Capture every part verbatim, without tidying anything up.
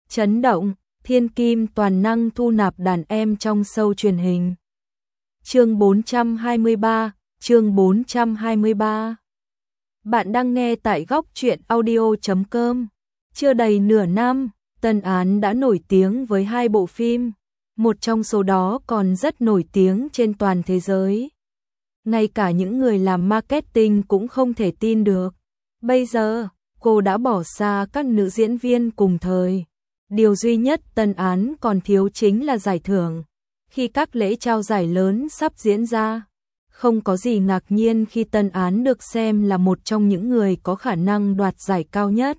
Chấn động, thiên kim toàn năng thu nạp đàn em trong show truyền hình. Chương bốn trăm hai mươi ba, chương bốn trăm hai mươi ba. Bạn đang nghe tại góc truyện audio chấm com. Chưa đầy nửa năm, Tân Án đã nổi tiếng với hai bộ phim, một trong số đó còn rất nổi tiếng trên toàn thế giới. Ngay cả những người làm marketing cũng không thể tin được. Bây giờ, cô đã bỏ xa các nữ diễn viên cùng thời. Điều duy nhất Tân Án còn thiếu chính là giải thưởng. Khi các lễ trao giải lớn sắp diễn ra, không có gì ngạc nhiên khi Tân Án được xem là một trong những người có khả năng đoạt giải cao nhất.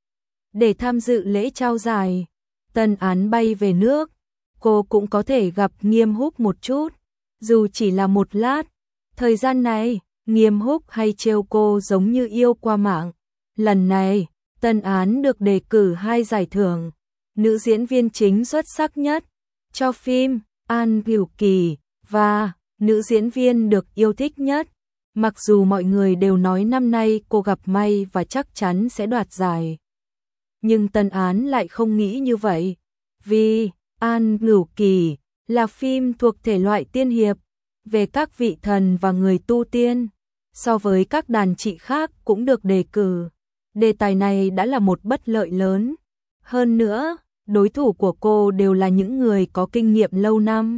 Để tham dự lễ trao giải, Tân Án bay về nước. Cô cũng có thể gặp Nghiêm Húc một chút, dù chỉ là một lát. Thời gian này, Nghiêm Húc hay trêu cô giống như yêu qua mạng. Lần này, Tân Án được đề cử hai giải thưởng. Nữ diễn viên chính xuất sắc nhất cho phim An Cửu Kỳ và nữ diễn viên được yêu thích nhất. Mặc dù mọi người đều nói năm nay cô gặp may và chắc chắn sẽ đoạt giải, nhưng Tân Án lại không nghĩ như vậy. Vì An Cửu Kỳ là phim thuộc thể loại tiên hiệp, về các vị thần và người tu tiên. So với các đàn chị khác cũng được đề cử, đề tài này đã là một bất lợi lớn. Hơn nữa, đối thủ của cô đều là những người có kinh nghiệm lâu năm.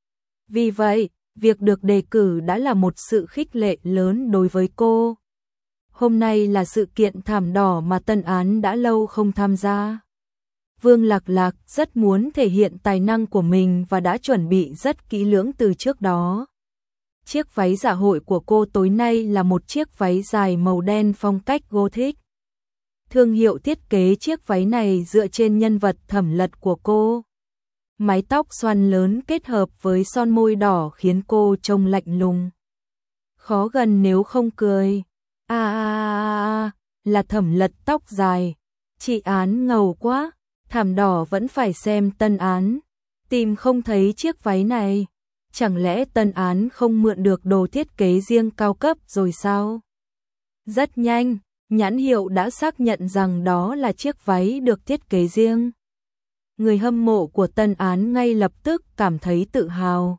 Vì vậy, việc được đề cử đã là một sự khích lệ lớn đối với cô. Hôm nay là sự kiện thảm đỏ mà Tân Án đã lâu không tham gia. Vương Lạc Lạc rất muốn thể hiện tài năng của mình và đã chuẩn bị rất kỹ lưỡng từ trước đó. Chiếc váy dạ hội của cô tối nay là một chiếc váy dài màu đen phong cách Gothic. Thương hiệu thiết kế chiếc váy này dựa trên nhân vật Thẩm Lật của cô. Mái tóc xoăn lớn kết hợp với son môi đỏ khiến cô trông lạnh lùng, khó gần nếu không cười. À, à, à là Thẩm Lật tóc dài. Chị Án ngầu quá, thảm đỏ vẫn phải xem Tân Án. Tìm không thấy chiếc váy này. Chẳng lẽ Tân Án không mượn được đồ thiết kế riêng cao cấp rồi sao? Rất nhanh, nhãn hiệu đã xác nhận rằng đó là chiếc váy được thiết kế riêng. Người hâm mộ của Tân Án ngay lập tức cảm thấy tự hào.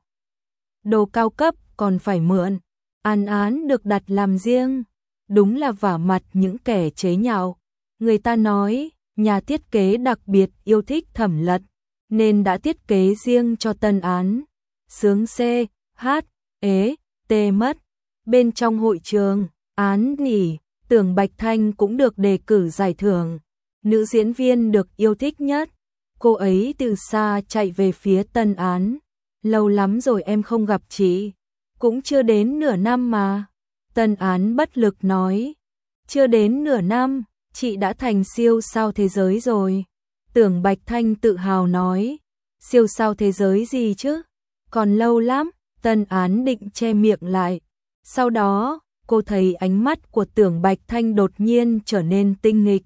Đồ cao cấp còn phải mượn, Án Án được đặt làm riêng. Đúng là vả mặt những kẻ chế nhạo. Người ta nói, nhà thiết kế đặc biệt yêu thích Thẩm Lật, nên đã thiết kế riêng cho Tân Án. Sướng C, H, ế, T mất. Bên trong hội trường, Án Nỉ, Tưởng Bạch Thanh cũng được đề cử giải thưởng. Nữ diễn viên được yêu thích nhất. Cô ấy từ xa chạy về phía Tân Án. Lâu lắm rồi em không gặp chị. Cũng chưa đến nửa năm mà. Tân Án bất lực nói. Chưa đến nửa năm, chị đã thành siêu sao thế giới rồi. Tưởng Bạch Thanh tự hào nói. Siêu sao thế giới gì chứ? Còn lâu lắm. Tân Án định che miệng lại. Sau đó, cô thấy ánh mắt của Tưởng Bạch Thanh đột nhiên trở nên tinh nghịch.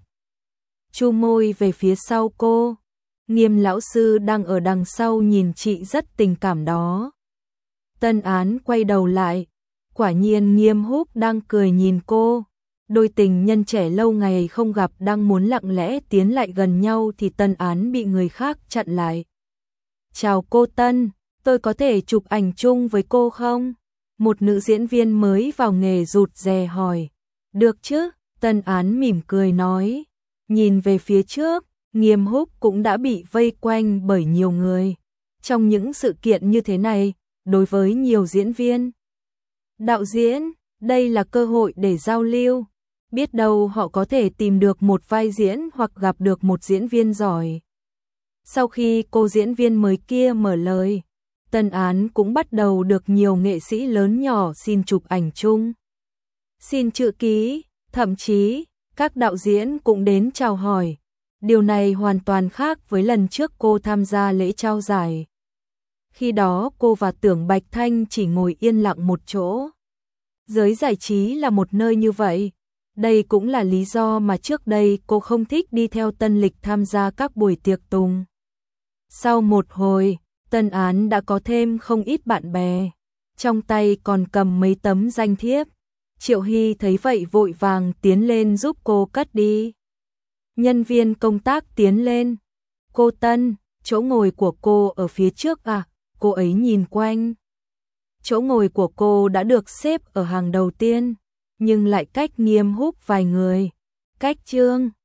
Chu môi về phía sau cô. Nghiêm lão sư đang ở đằng sau nhìn chị rất tình cảm đó. Tân Án quay đầu lại. Quả nhiên Nghiêm Húc đang cười nhìn cô. Đôi tình nhân trẻ lâu ngày không gặp đang muốn lặng lẽ tiến lại gần nhau thì Tân Án bị người khác chặn lại. Chào cô Tân, tôi có thể chụp ảnh chung với cô không? Một nữ diễn viên mới vào nghề rụt rè hỏi. Được chứ, Tân Án mỉm cười nói. Nhìn về phía trước, Nghiêm Húc cũng đã bị vây quanh bởi nhiều người. Trong những sự kiện như thế này, đối với nhiều diễn viên, đạo diễn, đây là cơ hội để giao lưu. Biết đâu họ có thể tìm được một vai diễn hoặc gặp được một diễn viên giỏi. Sau khi cô diễn viên mới kia mở lời, Tân Án cũng bắt đầu được nhiều nghệ sĩ lớn nhỏ xin chụp ảnh chung, xin chữ ký, thậm chí các đạo diễn cũng đến chào hỏi. Điều này hoàn toàn khác với lần trước cô tham gia lễ trao giải. Khi đó cô và Tưởng Bạch Thanh chỉ ngồi yên lặng một chỗ. Giới giải trí là một nơi như vậy. Đây cũng là lý do mà trước đây cô không thích đi theo Tân Lịch tham gia các buổi tiệc tùng. Sau một hồi, Tân Án đã có thêm không ít bạn bè. Trong tay còn cầm mấy tấm danh thiếp. Triệu Hy thấy vậy vội vàng tiến lên giúp cô cất đi. Nhân viên công tác tiến lên. Cô Tân, chỗ ngồi của cô ở phía trước à? Cô ấy nhìn quanh. Chỗ ngồi của cô đã được xếp ở hàng đầu tiên, nhưng lại cách Nghiêm Húc vài người. Cách Trương